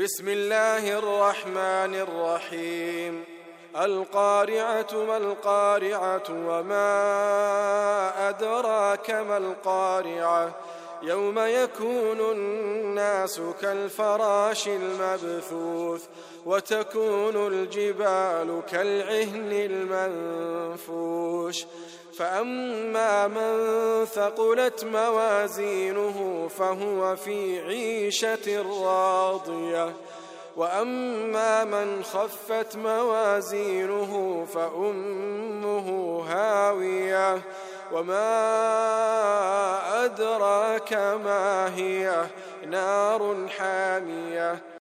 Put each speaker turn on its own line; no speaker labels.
بسم الله الرحمن الرحيم. القارعة ما القارعة وما أدراك ما القارعة يوم يكون الناس كالفراش المبثوث وتكون الجبال كالعهن المنفوش فأما من ثقلت موازينه فهو في عيشة راضية وأما من خفت موازينه فأمه هاوية وما أدراك ما هي نار حامية